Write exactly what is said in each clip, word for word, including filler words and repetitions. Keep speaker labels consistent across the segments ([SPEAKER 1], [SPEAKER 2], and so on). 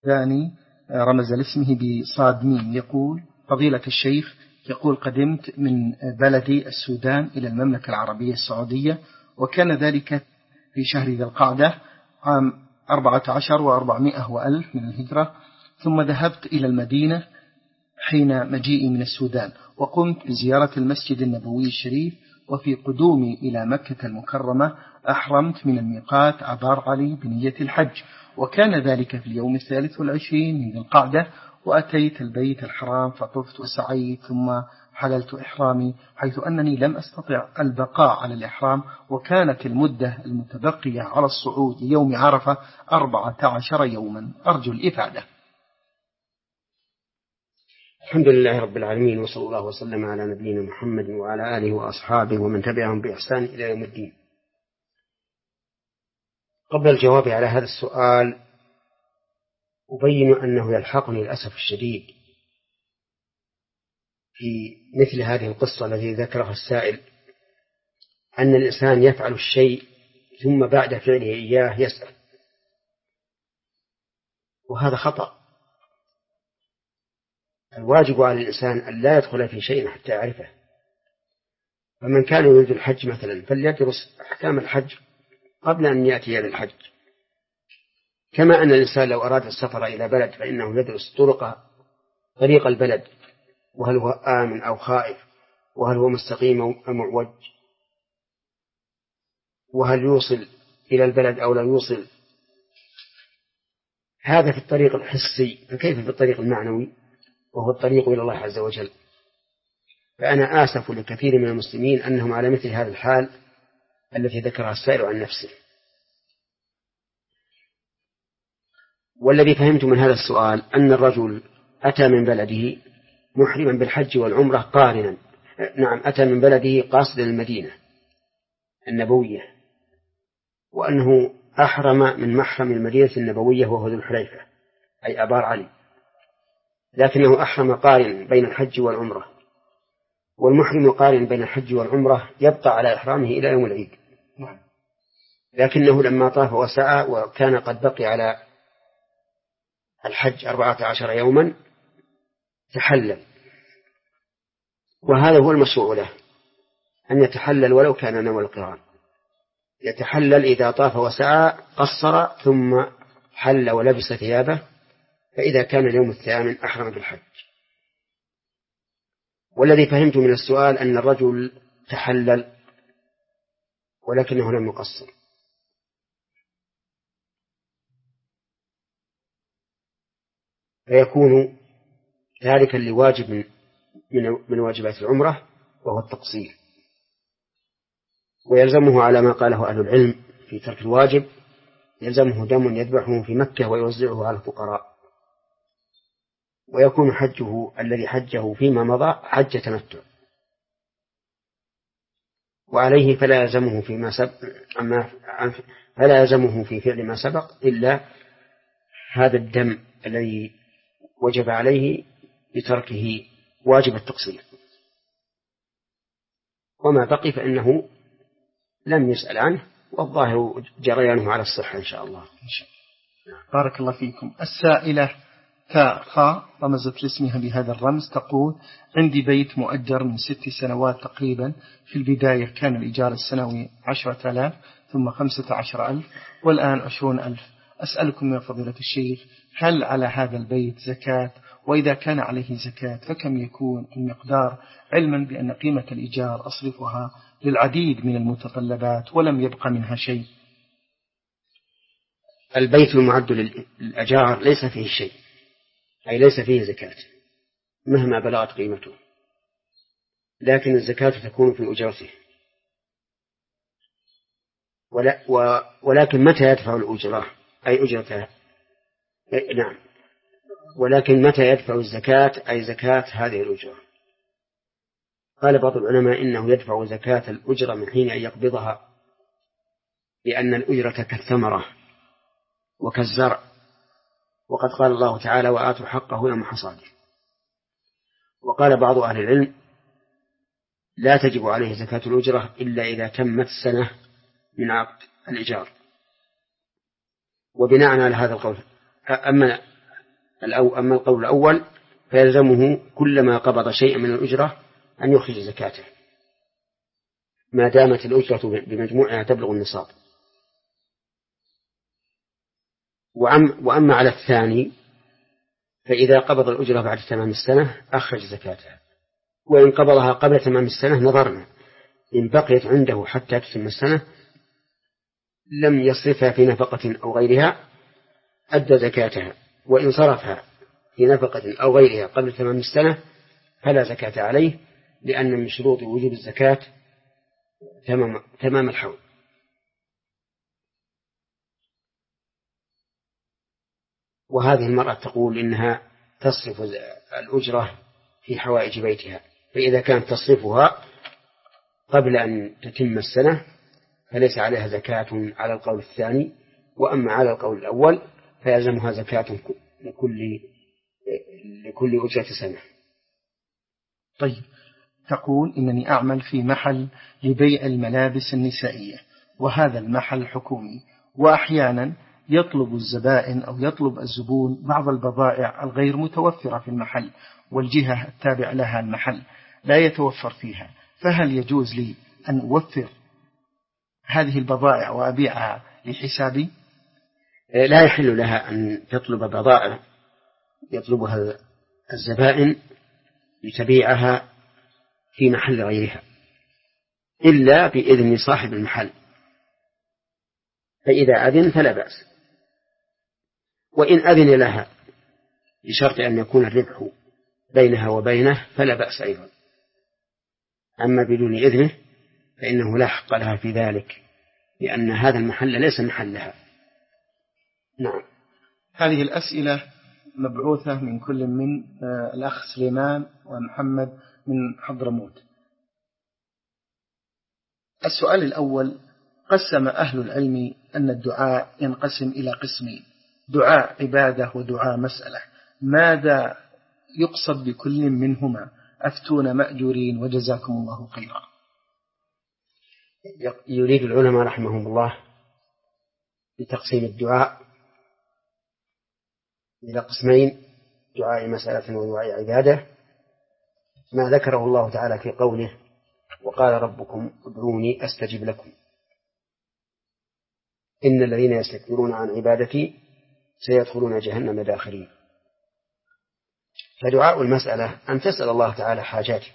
[SPEAKER 1] ثاني رمز لاسمه بصاد ميم، يقول: فضيلة الشيخ، يقول: قدمت من بلدي السودان إلى المملكة العربية السعودية، وكان ذلك في شهر ذي القعدة عام أربعة عشر وأربعمائة وألف من الهجرة، ثم ذهبت إلى المدينة حين مجيئي من السودان، وقمت بزيارة المسجد النبوي الشريف، وفي قدومي إلى مكة المكرمة أحرمت من الميقات عبار علي بنية الحج، وكان ذلك في اليوم الثالث والعشرين من ذي القعدة، وأتيت البيت الحرام فطفت وسعيت ثم حللت إحرامي، حيث أنني لم أستطع البقاء على الإحرام، وكانت المدة المتبقية على الصعود يوم عرفة أربعة عشر يوما. أرجو الإفادة.
[SPEAKER 2] الحمد لله رب العالمين، وصلى الله وسلم على نبينا محمد وعلى آله وأصحابه ومن تبعهم بإحسان إلى يوم الدين. قبل الجواب على هذا السؤال أبين أنه يلحقني للأسف الشديد في مثل هذه القصة التي ذكرها السائل أن الإنسان يفعل الشيء ثم بعد فعله إياه يسأل، وهذا خطأ. الواجب على الإنسان أن لا يدخل في شيء حتى يعرفه. فمن كان يريد الحج مثلا فليدرس أحكام الحج قبل أن يأتي إلى الحج، كما أن الإنسان لو أراد السفر إلى بلد فإنه يدرس طرق طريق البلد، وهل هو آمن أو خائف، وهل هو مستقيم أو معوج، وهل يوصل إلى البلد أو لا يوصل. هذا في الطريق الحسي، فكيف في الطريق المعنوي وهو الطريق إلى الله عز وجل؟ فأنا آسف لكثير من المسلمين أنهم على مثل هذا الحال التي ذكرها السائل عن نفسه. والذي فهمت من هذا السؤال أن الرجل أتى من بلده محرما بالحج والعمرة قارنا، نعم أتى من بلده قاصدا المدينة النبوية، وأنه أحرم من محرم المدينة النبوية وهو ذو الحليفة أي أبار علي، لكنه أحرم قارن بين الحج والعمرة، والمحرم قارن بين الحج والعمرة يبقى على إحرامه إلى يوم العيد، لكنه لما طاف وسعى وكان قد بقي على الحج أربعة عشر يوما تحلل، وهذا هو المشروع له أن يتحلل ولو كان نوى القران. يتحلل إذا طاف وسعى قصر ثم حل ولبس ثيابه، فإذا كان اليوم الثامن أحرم بالحج. والذي فهمت من السؤال أن الرجل تحلل ولكنه لم يقصر، فيكون ذلك لواجب من, من واجبات العمرة وهو التقصير، ويلزمه على ما قاله أهل العلم في ترك الواجب يلزمه دم يذبحه في مكة ويوزعه على الفقراء، ويكون حجه الذي حجه فيما مضى حج تمتع، وعليه فلا يلزمه فيما سبق فلا يلزمه في فعل ما سبق إلا هذا الدم الذي وجب عليه بتركه واجب التقصير، وما بقي فإنه لم يسأل عنه، والظاهر جريانه على الصحة إن شاء الله.
[SPEAKER 1] بارك الله فيكم. السائلة تاء خاء رمزت لاسمها بهذا الرمز، تقول: عندي بيت مؤجر من ست سنوات تقريبا، في البداية كان الإيجار السنوي عشرة آلاف ثم خمسة عشر ألف والآن عشرون ألف. أسألكم يا فضيلة الشيخ، هل على هذا البيت زكاة؟ وإذا كان عليه زكاة فكم يكون المقدار، علما بأن قيمة الإيجار أصرفها للعديد من المتطلبات ولم يبقى منها شيء؟
[SPEAKER 2] البيت المعد للأجار ليس فيه شيء، أي ليس فيه زكاة مهما بلغت قيمته، لكن الزكاة تكون في أجرته. ولا ولكن متى يدفع الأجرة أي أجرتها؟ نعم، ولكن متى يدفع الزكاة أي زكاة هذه الأجرة؟ قال بعض العلماء إنه يدفع زكاة الأجرة من حين أن يقبضها، لأن الأجرة كالثمرة وكالزرع، وقد قال الله تعالى: وآتوا حقه يوم حصاده. وقال بعض أهل العلم: لا تجب عليه زكاة الأجرة إلا إذا تمت سنة من عقد الإيجار. وبناء على هذا القول، أما الأو أما القول الأول فيلزمه كلما قبض شيئا من الأجرة أن يخرج زكاته ما دامت الأجرة بمجموعها تبلغ النصاب. وأما على الثاني فإذا قبض الأجرة بعد تمام السنة أخرج زكاتها، وإن قبضها قبل تمام السنة نظرنا إن بقيت عنده حتى تتم السنة لم يصرفها في نفقة أو غيرها أدى زكاتها، وإن صرفها في نفقة أو غيرها قبل تمام السنة فلا زكاة عليه، لأن من شروط وجوب الزكاة تمام, تمام الحول. وهذه المرأة تقول إنها تصرف الأجرة في حوائج بيتها، فإذا كانت تصرفها قبل أن تتم السنة فليس عليها زكاة على القول الثاني، وأما على القول الأول فيلزمها زكاة لكل لكل أجرة سنة.
[SPEAKER 1] طيب، تقول إنني أعمل في محل لبيع الملابس النسائية، وهذا المحل حكومي، وأحيانا يطلب الزبائن أو يطلب الزبون بعض البضائع الغير متوفرة في المحل، والجهة التابع لها المحل لا يتوفر فيها، فهل يجوز لي أن أوفر هذه البضائع وأبيعها لحسابي؟
[SPEAKER 2] لا يحل لها أن تطلب بضائع يطلبها الزبائن لتبيعها في محل غيرها إلا بإذن صاحب المحل، فإذا أذن فلا بأس، وإن أذن لها بشرط أن يكون الربح بينها وبينه فلا بأس أيضا. أما بدون إذنه فإنه لا حق لها في ذلك، لأن هذا المحل ليس محلها. نعم.
[SPEAKER 1] هذه الأسئلة مبعوثة من كل من الأخ سليمان ومحمد من حضرموت. السؤال الأول: قسم أهل العلم أن الدعاء ينقسم إلى قسمين، دعاء عبادة ودعاء مسألة، ماذا يقصد بكل منهما؟ أفتون مأجورين وجزاكم الله خيرا.
[SPEAKER 2] يريد العلماء رحمهم الله بتقسيم الدعاء إلى قسمين، دعاء مسألة ودعاء عبادة، ما ذكره الله تعالى في قوله: وقال ربكم ادعوني أستجب لكم إن الذين يستكبرون عن عبادتي سيدخلون جهنم داخرين. فدعاء المسألة أن تسأل الله تعالى حاجاتك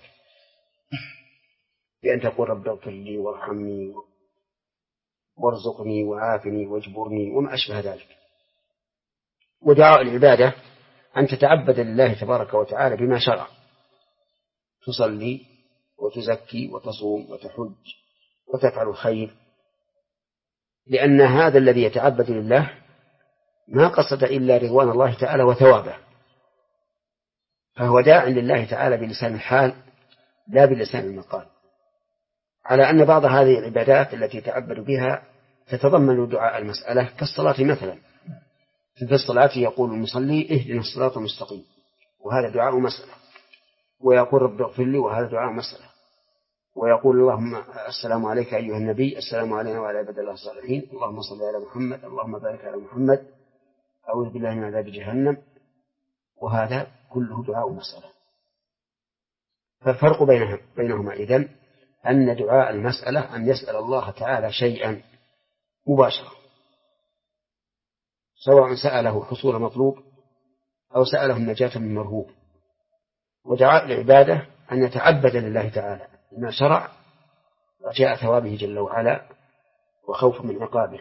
[SPEAKER 2] بأن تقول رب اغفر لي وارحمني وارزقني وعافني واجبرني وما أشبه ذلك. ودعاء العبادة أن تتعبد لله تبارك وتعالى بما شرع، تصلي وتزكي وتصوم وتحج وتفعل الخير، لأن هذا الذي يتعبد لله ما قصد إلا رضوان الله تعالى وثوابه، فهو داع لله تعالى بلسان الحال لا بلسان المقال، على أن بعض هذه العبادات التي يتعبد بها تتضمن دعاء المسألة كالصلاة مثلا. في الصلاة يقول المصلي اهدنا الصراط المستقيم، وهذا دعاء مسألة، ويقول رب اغفر لي، وهذا دعاء مسألة، ويقول اللهم السلام عليك أيها النبي، السلام علينا وعلى عباد الله الصالحين، اللهم صل على محمد، اللهم بارك على محمد، أعوذ بالله من عذاب جهنم، وهذا كله دعاء مسألة. فالفرق بينهم بينهما إذن أن دعاء المسألة أن يسأل الله تعالى شيئا مباشرة، سواء سأله حصول مطلوب أو سأله النجاة من مرهوب. ودعاء العبادة أن يتعبد لله تعالى بما شرع رجاء ثوابه جل وعلا وخوف من عقابه.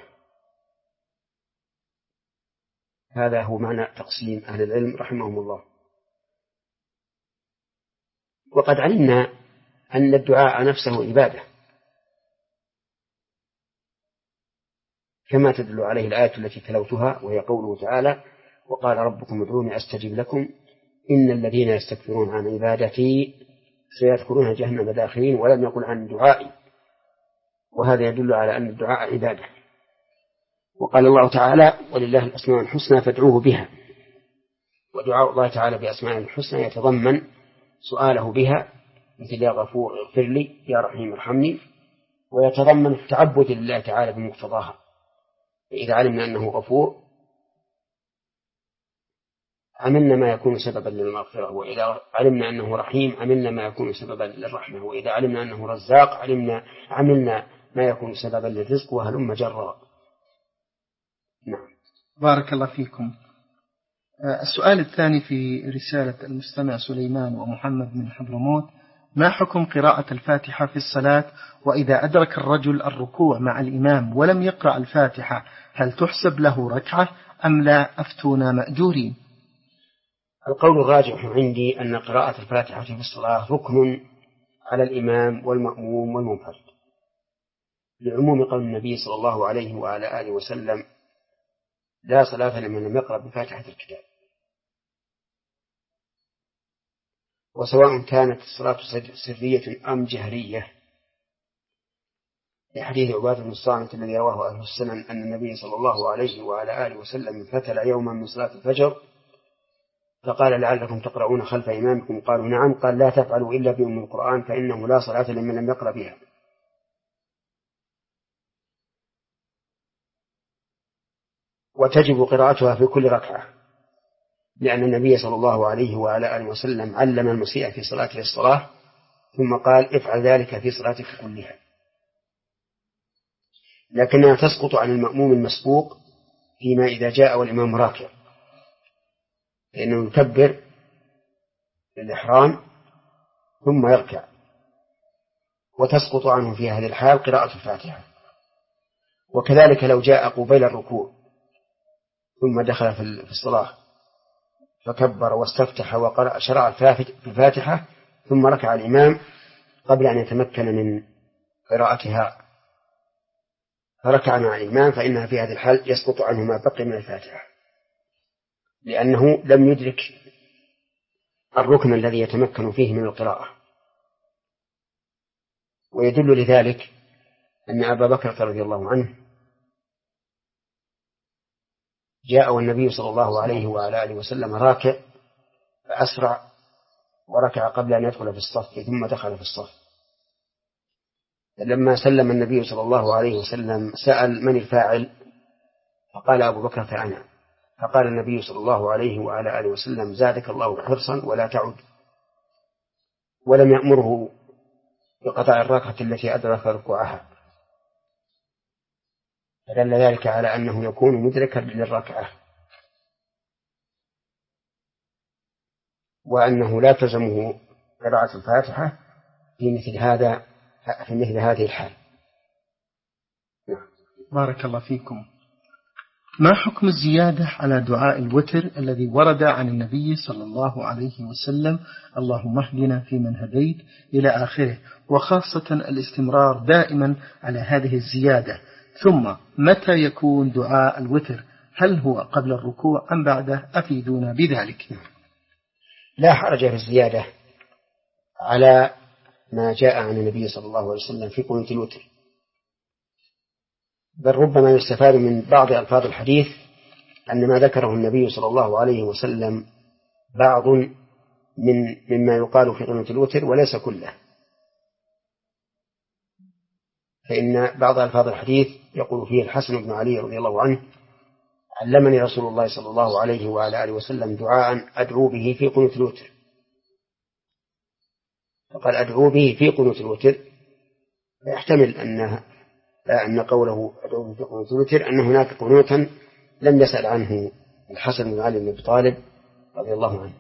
[SPEAKER 2] هذا هو معنى تقسيم أهل العلم رحمهم الله. وقد علمنا أن الدعاء نفسه عبادة، كما تدل عليه الآية التي تلوتها، وهي قوله تعالى: وقال ربكم ادعوني أستجب لكم إن الذين يستكبرون عن عبادتي سيدخلون جهنم داخرين، ولم يقل عن دعائي، وهذا يدل على أن الدعاء عبادة. وقال الله تعالى: ولله الأسماء الحسنى فادعوه بها. ودعاء الله تعالى بأسماء الحسنى يتضمن سؤاله بها، مثل يا غفور اغفر لي، يا رحيم ارحمني، ويتضمن التعبد لله تعالى بمقتضاها. فإذا علمنا أنه غفور عملنا ما يكون سببا للمغفرة، وإذا علمنا أنه رحيم عملنا ما يكون سببا للرحمة، وإذا علمنا أنه رزاق علمنا عملنا ما يكون سببا للرزق، وهلم جرا. نعم.
[SPEAKER 1] بارك الله فيكم. السؤال الثاني في رسالة المستمع سليمان ومحمد من حضرموت: ما حكم قراءة الفاتحة في الصلاة؟ وإذا أدرك الرجل الركوع مع الإمام ولم يقرأ الفاتحة هل تحسب له ركعة أم لا؟ أفتونا مأجورين.
[SPEAKER 2] القول الراجح عندي أن قراءة الفاتحة في الصلاة ركن على الإمام والمأموم والمنفرد، لعموم قول النبي صلى الله عليه وعلى آله وسلم: لا صلاة لمن لم يقرأ بفاتحة الكتاب. وسواء كانت الصلاة سرية أم جهرية، لحديث عبادة بن الصامت الذي رواه أهل السنن أن النبي صلى الله عليه وعلى آله وسلم فتل يوما من صلاة الفجر فقال: لعلكم تقرؤون خلف إمامكم؟ قالوا: نعم. قال: لا تفعلوا إلا بأم القرآن فإنه لا صلاة لمن لم يقرأ بها. وتجب قراءتها في كل ركعة، لأن النبي صلى الله عليه وعلى آله وسلم علم المسيء في صلاته الصلاة ثم قال: افعل ذلك في صلاتك كلها. لكنها تسقط عن المأموم المسبوق فيما إذا جاء والإمام راكع، لأنه يكبر للإحرام ثم يركع، وتسقط عنه في هذه الحال قراءة الفاتحة. وكذلك لو جاء قبيل الركوع ثم دخل في الصلاة فكبر واستفتح وقرأ شرع الفاتحة ثم ركع الإمام قبل أن يتمكن من قراءتها فركع مع الإمام، فإنها في هذه الحال يسقط عنه ما بقي من الفاتحة، لأنه لم يدرك الركن الذي يتمكن فيه من القراءة. ويدل لذلك أن أبا بكر رضي الله عنه جاء والنبي صلى الله عليه وعلى آله وسلم راكع فأسرع وركع قبل أن يدخل في الصف ثم دخل في الصف. لما سلم النبي صلى الله عليه وسلم سأل: من الفاعل؟ فقال: أبو بكر فأنا. فقال النبي صلى الله عليه وعلى آله وسلم: زادك الله حرصا ولا تعد. ولم يأمره بقطع الركعة التي أدرك ركوعها، فدل ذلك على أنه يكون مدركا للركعة، وأنه لا تلزمه قراءة الفاتحة في مثل هذا في مثل هذه الحال.
[SPEAKER 1] بارك الله فيكم. ما حكم الزيادة على دعاء الوتر الذي ورد عن النبي صلى الله عليه وسلم: اللهم اهدنا فيمن هديت إلى آخره، وخاصة الاستمرار دائما على هذه الزيادة؟ ثم متى يكون دعاء الوتر؟ هل هو قبل الركوع أم بعده؟ أفيدونا بذلك.
[SPEAKER 2] لا حرج في الزيادة على ما جاء عن النبي صلى الله عليه وسلم في قنوت الوتر، بل ربما يستفاد من بعض ألفاظ الحديث أن ما ذكره النبي صلى الله عليه وسلم بعض من مما يقال في قنوت الوتر وليس كله. فإن بعض ألفاظ الحديث يقول فيه الحسن بن علي رضي الله عنه: علمني رسول الله صلى الله عليه وعلى آله وسلم دعاء أدعو به في قنوت الوتر. فقال: أدعو به في قنوت الوتر، فيحتمل أن أن قوله أدعو به في قنوت الوتر أن هناك قنوتا لم يسأل عنه الحسن بن علي بن أبي طالب رضي الله عنه.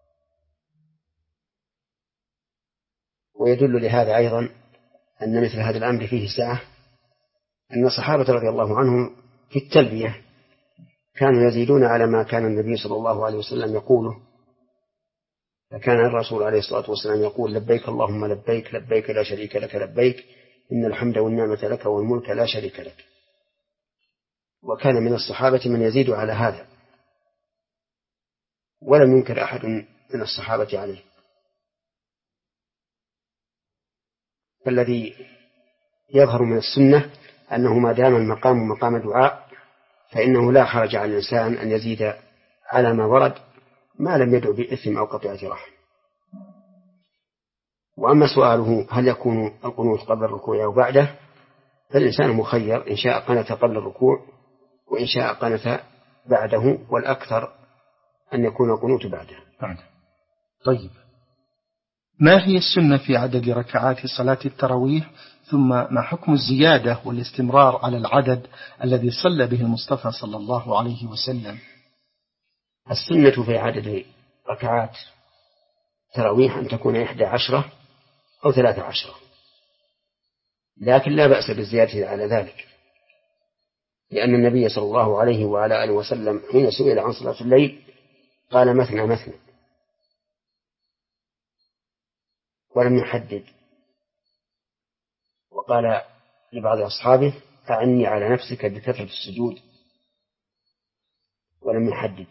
[SPEAKER 2] ويدل لهذا أيضا أن مثل هذا الأمر فيه سعة، أن الصحابة رضي الله عنهم في التلبية كانوا يزيدون على ما كان النبي صلى الله عليه وسلم يقوله. فكان الرسول عليه الصلاة والسلام يقول: لبيك اللهم لبيك لبيك لا شريك لك لبيك إن الحمد والنعمة لك والملك لا شريك لك. وكان من الصحابة من يزيد على هذا، ولم ينكر أحد من الصحابة عليه. فالذي يظهر من السنة أنه ما دام المقام مقام دعاء فإنه لا حرج على الإنسان أن يزيد على ما ورد ما لم يدعو بإثم أو قطيعة رحم. وأما سؤاله هل يكون القنوت قبل الركوع أو بعده، فالإنسان مخير، إن شاء قنت قبل الركوع وإن شاء قنت بعده، والأكثر أن يكون القنوت بعده.
[SPEAKER 1] طيب، ما هي السنة في عدد ركعات صلاة التراويح؟ ثم ما حكم الزيادة والاستمرار على العدد الذي صلى به المصطفى صلى الله عليه وسلم؟
[SPEAKER 2] السنة في عدد ركعات تراويح أن تكون إحدى عشرة أو ثلاثة عشرة، لكن لا بأس بالزيادة على ذلك، لأن النبي صلى الله عليه وعلى آله وسلم حين سئل عن صلاة الليل قال مثنى مثنى ولم يحدد، وقال لبعض أصحابه أعني على نفسك بكثرة السجود ولم يحدد.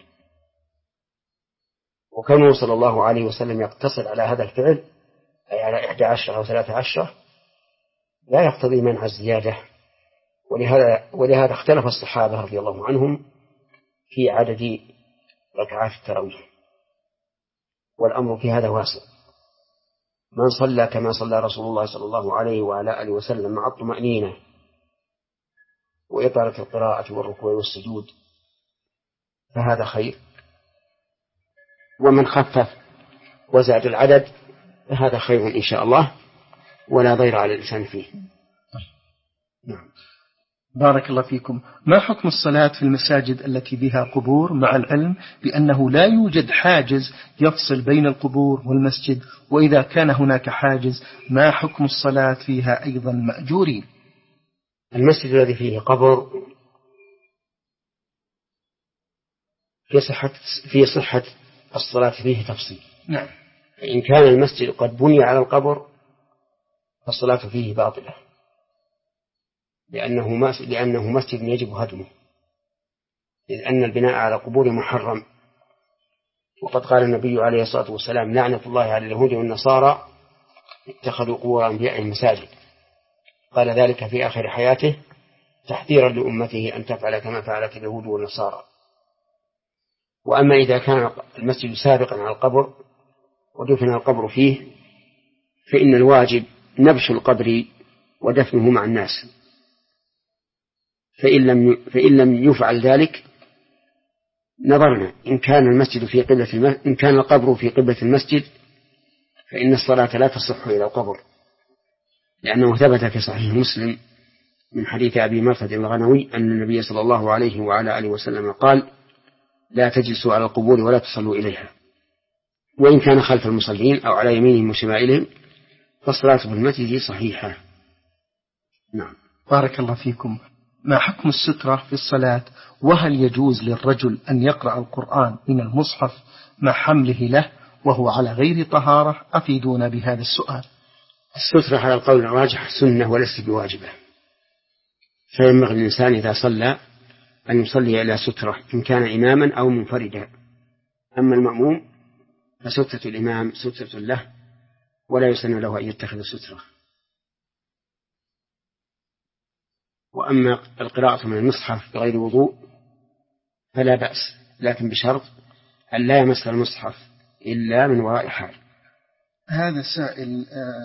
[SPEAKER 2] وكانوا صلى الله عليه وسلم يقتصر على هذا الفعل أي على إحدى عشرة أو ثلاثة عشرة لا يقتضي منع الزيادة، ولهذا, ولهذا اختلف الصحابة رضي الله عنهم في عدد ركعات التراويح، والأمر في هذا واسع. من صلى كما صلى رسول الله صلى الله عليه وعلى آله وسلم مع الطمأنينة وإطالة القراءة والركوع والسجود فهذا خير، ومن خفف وزاد العدد فهذا خير إن شاء الله ولا ضير على الإنسان فيه.
[SPEAKER 1] نعم. بارك الله فيكم. ما حكم الصلاة في المساجد التي بها قبور، مع العلم بأنه لا يوجد حاجز يفصل بين القبور والمسجد، وإذا كان هناك حاجز ما حكم الصلاة فيها أيضا مأجورين؟
[SPEAKER 2] المسجد الذي فيه قبر في صحة, في صحة الصلاة فيه تفصيل.
[SPEAKER 1] نعم.
[SPEAKER 2] إن كان المسجد قد بني على القبر فالصلاة فيه باطلة، لأنه لأنه مسجد يجب هدمه، إذ أن البناء على قبور محرم. وقد قال النبي عليه الصلاة والسلام لعنة الله على اليهود والنصارى اتخذوا قبور أنبيائهم مساجد، قال ذلك في آخر حياته تحذيرا لأمته أن تفعل كما فعلت اليهود والنصارى. وأما إذا كان المسجد سابقا على القبر ودفن القبر فيه فإن الواجب نبش القبر ودفنه مع الناس، فإن لم فإن لم يفعل ذلك نظرنا إن كان المسجد في قبلة المسجد إن كان القبر في قبلة المسجد فإن الصلاة لا تصح إلى القبر، لأنه ثبت في صحيح مسلم من حديث أبي مرثد الغنوي أن النبي صلى الله عليه وعلى آله وسلم قال لا تجلسوا على القبور ولا تصلوا إليها، وإن كان خلف المصلين أو على يمينهم وشمائلهم فالصلاة في المسجد صحيحة. نعم.
[SPEAKER 1] بارك الله فيكم. ما حكم السترة في الصلاة، وهل يجوز للرجل أن يقرأ القرآن من المصحف مع حمله له وهو على غير طهارة؟ أفيدونا بهذا السؤال.
[SPEAKER 2] السترة على القول الراجح سنة وليست بواجبة، فينبغي الإنسان إذا صلى أن يصلي إلى سترة إن كان إماما أو منفردا. أما المأموم فسترة الإمام سترة له ولا يسن له أن يتخذ سترة. وأما القراءة من المصحف بغير وضوء فلا بأس، لكن بشرط أن لا يمس المصحف إلا من وراء حال.
[SPEAKER 1] هذا سائل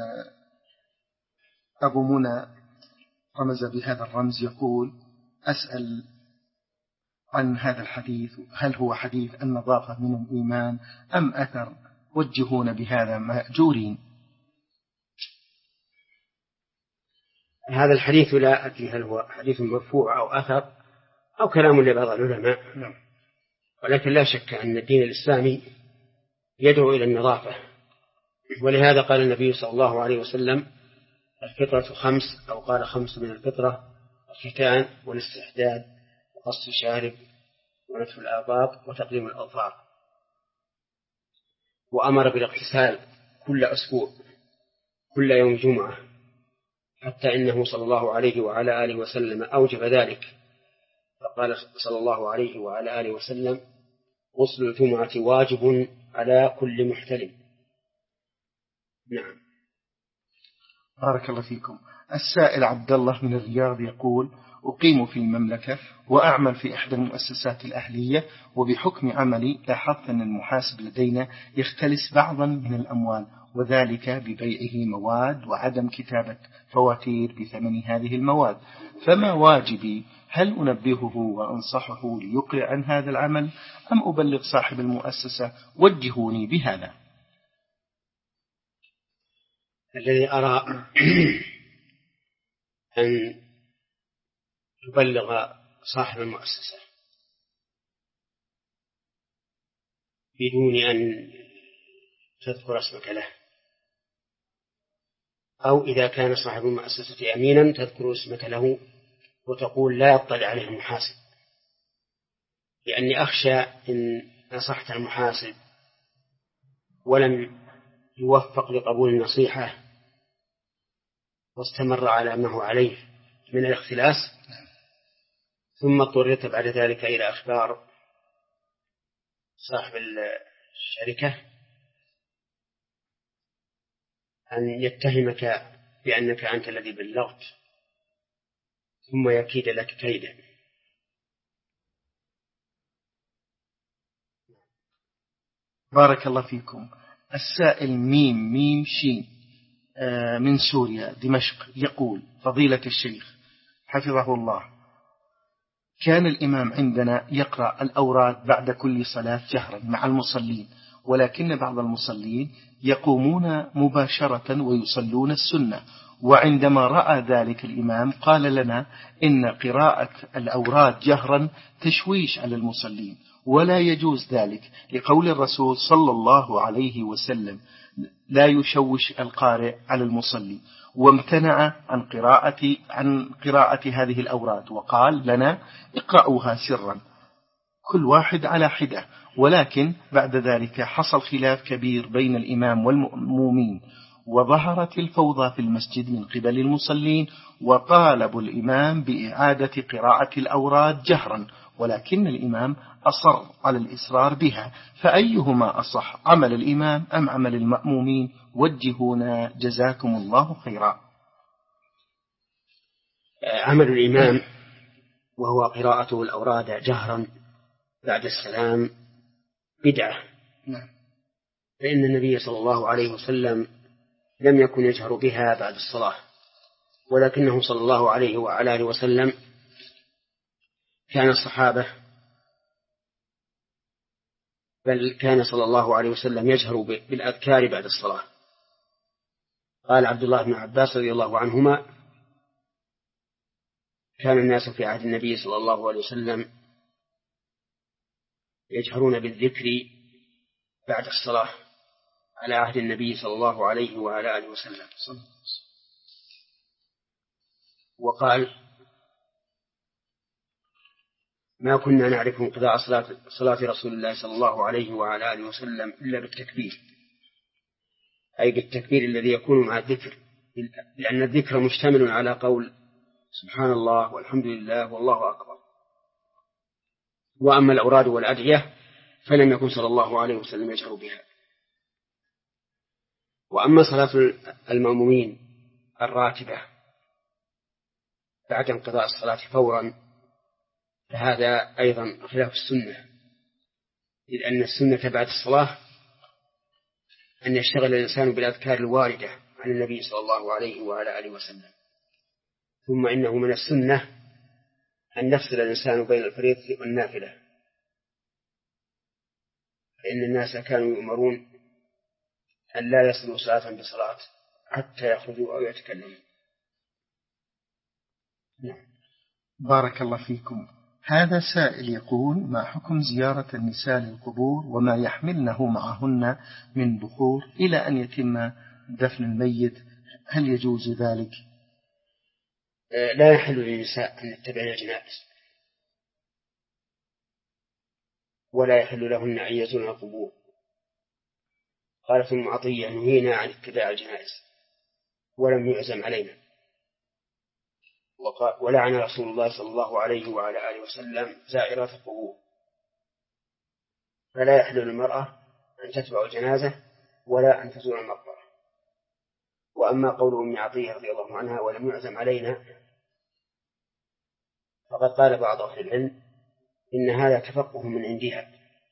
[SPEAKER 1] أبو منى رمز بهذا الرمز يقول أسأل عن هذا الحديث، هل هو حديث النظافة من الإيمان أم أثر؟ وجهون بهذا مأجورين.
[SPEAKER 2] هذا الحديث لا أدري هل هو حديث مرفوع أو أثر أو كلام لبعض العلماء، ولكن لا شك أن الدين الإسلامي يدعو إلى النظافة، ولهذا قال النبي صلى الله عليه وسلم الفطرة خمس، أو قال خمس من الفطرة: الختان والاستحداد وقص الشارب ونتف الآباط وتقليم الأظفار. وأمر بالاغتسال كل أسبوع كل يوم جمعة، حتى إنه صلى الله عليه وعلى آله وسلم أوجب ذلك، فقال صلى الله عليه وعلى آله وسلم: غسل الجمعة واجب على كل محتلم. نعم.
[SPEAKER 1] بارك الله فيكم. السائل عبد الله من الرياض يقول: أقيم في المملكة وأعمل في إحدى المؤسسات الأهلية، وبحكم عملي لاحظت أن المحاسب لدينا يختلس بعضا من الأموال، وذلك ببيعه مواد وعدم كتابة فواتير بثمن هذه المواد، فما واجبي؟ هل أنبهه وأنصحه ليقلع عن هذا العمل أم أبلغ صاحب المؤسسة؟ وجهوني بهذا.
[SPEAKER 2] الذي أرى أن يبلغ صاحب المؤسسة بدون أن تذكر اسمك له، أو إذا كان صاحب المؤسسة أمينا تذكر اسمك له وتقول لا يطلع عليه المحاسب، لأني أخشى إن نصحت المحاسب ولم يوفق لقبول النصيحة واستمر على ما هو عليه من الاختلاس، ثم اضطررت بعد ذلك إلى أخبار صاحب الشركة أن يتهمك بأنك أنت الذي بلغت ثم يكيد لك كيدا.
[SPEAKER 1] بارك الله فيكم. السائل ميم ميم شين من سوريا دمشق يقول: فضيلة الشيخ حفظه الله، كان الإمام عندنا يقرأ الأوراد بعد كل صلاة جهرا مع المصلين، ولكن بعض المصلين يقومون مباشرة ويصلون السنة، وعندما رأى ذلك الإمام قال لنا إن قراءة الأوراد جهرا تشويش على المصلين ولا يجوز ذلك، لقول الرسول صلى الله عليه وسلم: لا يشوش القارئ على المصلي، وامتنع عن قراءة عن قراءة هذه الأوراد وقال لنا: اقرأوها سرا كل واحد على حدة. ولكن بعد ذلك حصل خلاف كبير بين الإمام والمأمومين، وظهرت الفوضى في المسجد من قبل المصلين، وطالبوا الإمام بإعادة قراءة الأوراد جهرا، ولكن الإمام أصر على الإصرار بها، فأيهما أصح، عمل الإمام أم عمل المأمومين؟ وجهونا جزاكم الله خيرا.
[SPEAKER 2] عمل الإمام وهو قراءته الأوراد جهرا بعد السلام بدعة، فإن النبي صلى الله عليه وسلم لم يكن يجهر بها بعد الصلاة، ولكنه صلى الله عليه وعلى آله وسلم كان الصحابة بل كان صلى الله عليه وسلم يجهر بالأذكار بعد الصلاة. قال عبد الله بن عباس رضي الله عنهما: كان الناس في عهد النبي صلى الله عليه وسلم يجهرون بالذكر بعد الصلاة على عهد النبي صلى الله عليه وعلى آله وسلم. وقال: ما كنا نعرف انقضاء صلاة, صلاة رسول الله صلى الله عليه وعلى آله وسلم إلا بالتكبير، أي بالتكبير الذي يكون مع الذكر، لأن الذكر مشتمل على قول سبحان الله والحمد لله والله أكبر. وأما الأوراد والأدعية فلم يكن صلى الله عليه وسلم يجهر بها. وأما صلاة المأمومين الراتبة بعد انقضاء الصلاة فورا فهذا أيضا خلاف السنة، إذ أن السنة بعد الصلاة أن يشتغل الإنسان بالأذكار الواردة عن النبي صلى الله عليه وعلى آله وسلم. ثم إنه من السنة أن يفصل الإنسان بين الفريضة والنافلة، فإن الناس كانوا يؤمرون أن لا يصلوا صلاة بصلاة حتى يخرجوا أو يتكلموا.
[SPEAKER 1] نعم. بارك الله فيكم. هذا سائل يقول: ما حكم زيارة النساء للقبور وما يحملنه معهن من بخور إلى أن يتم دفن الميت، هل يجوز ذلك؟
[SPEAKER 2] لا يحل للنساء أن يتبعن الجنائز، ولا يحل لهن أن يزورن القبور. قالت أم عطية: نهينا عن اتباع الجنائز ولم يعزم علينا. ولعن رسول الله صلى الله عليه وعلى آله وسلم زائرات القبور، فلا يحل للمرأة أن تتبع الجنازة ولا أن تزور المقبرة. وأما قول أم عطية رضي الله عنها ولم يعزم علينا، فقد قال بعض أهل العلم إن هذا تفقه من عندها،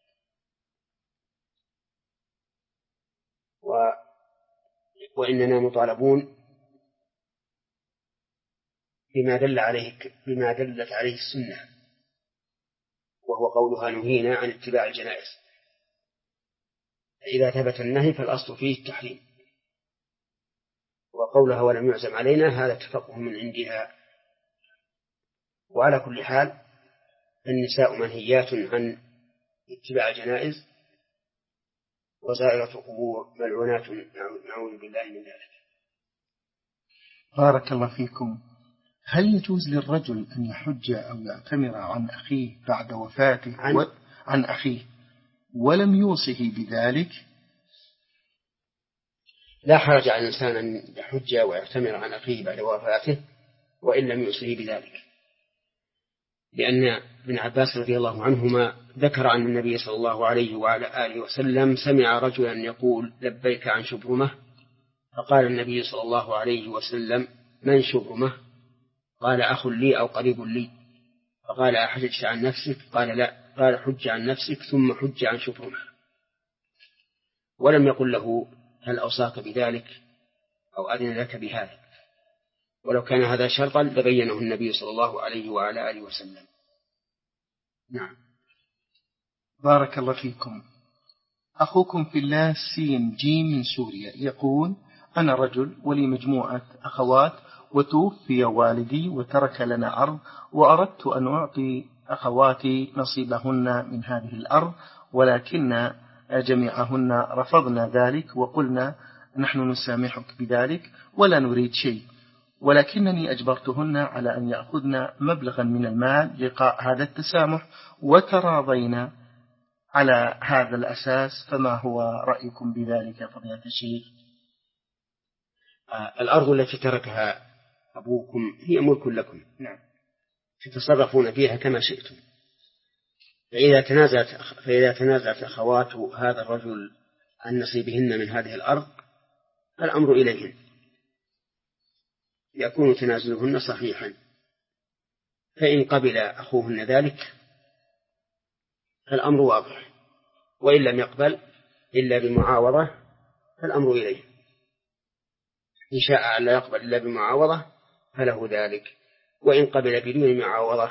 [SPEAKER 2] و... وإننا مطالبون بما دل عليه بما دلت عليه السنة، وهو قولها نهينا عن اتباع الجنائز. إذا ثبت النهي فالأصل فيه التحريم، وقولها ولم يعزم علينا هذا تفقه من عندها. وعلى كل حال النساء منهيات عن اتباع الجنائز، وزائرة القبور ملعونات، نعوذ بالله من ذلك.
[SPEAKER 1] بارك الله فيكم. هل يجوز للرجل أن يحج أو يعتمر عن أخيه بعد وفاته
[SPEAKER 2] عن,
[SPEAKER 1] و... عن أخيه ولم يوصه بذلك؟
[SPEAKER 2] لا حرج على الإنسان أن يحج ويعتمر عن أخيه بعد وفاته وإن لم يوصه بذلك، لأن ابن عباس رضي الله عنهما ذكر عن النبي صلى الله عليه وعلى آله وسلم سمع رجلا يقول لبيك عن شبرمة، فقال النبي صلى الله عليه وسلم من شبرمة؟ قال أخ لي أو قريب لي. فقال أحججت عن نفسك؟ قال لا. قال حج عن نفسك ثم حج عن شبرمة. ولم يقل له هل أوصاك بذلك أو أذن لك بهذا، ولو كان هذا شرطا لبينه النبي صلى الله عليه وعلى آله وسلم. نعم.
[SPEAKER 1] بارك الله فيكم. أخوكم في الله سين جيم من سوريا يقول أنا رجل ولي مجموعة أخوات وتوفي والدي وترك لنا أرض، وأردت أن أعطي أخواتي نصيبهن من هذه الأرض، ولكن جميعهن رفضنا ذلك وقلنا نحن نسامحك بذلك ولا نريد شيء، ولكنني أجبرتهن على أن يأخذن مبلغا من المال لقاء هذا التسامح، وتراضينا على هذا الأساس، فما هو رأيكم بذلك يا فضيلة الشيخ؟
[SPEAKER 2] آه الأرض التي تركها أبوكم هي ملك لكم،
[SPEAKER 1] نعم،
[SPEAKER 2] تتصرفون فيها كما شئتم. فإذا تنازلت فإذا تنازلت أخوات هذا الرجل عن نصيبهن من هذه الأرض الأمر إليهن، يكون تنازلهن صحيحا. فإن قبل أخوهن ذلك فالأمر واضح، وإن لم يقبل إلا بمعاوضة فالأمر إليه. إن شاء أن لا يقبل إلا بمعاوضة فله ذلك، وإن قبل بدون معاوضة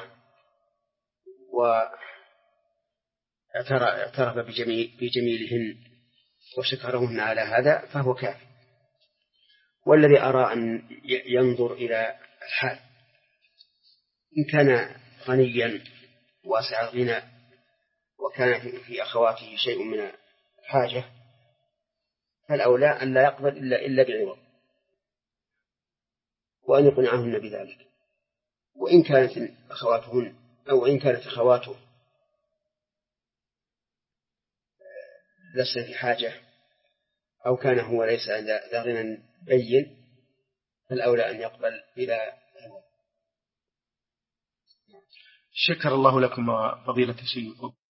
[SPEAKER 2] واعترف بجميل بجميلهن وشكرهن على هذا فهو كافٍ. والذي أرى أن ينظر إلى الحال، إن كان غنيا واسع الغنى وكان في أخواته شيء من الحاجة فالأولى أن لا يقبل إلا, إلا بعوض، وأن يقنعهن بذلك. وإن كانت أخواتهن أو إن كانت أخواته لسه في حاجة أو كان هو ليس ذا غنى بين فالأولى أن يقبل إلى عوض.
[SPEAKER 1] شكر الله لكم فضيلة الشيخ.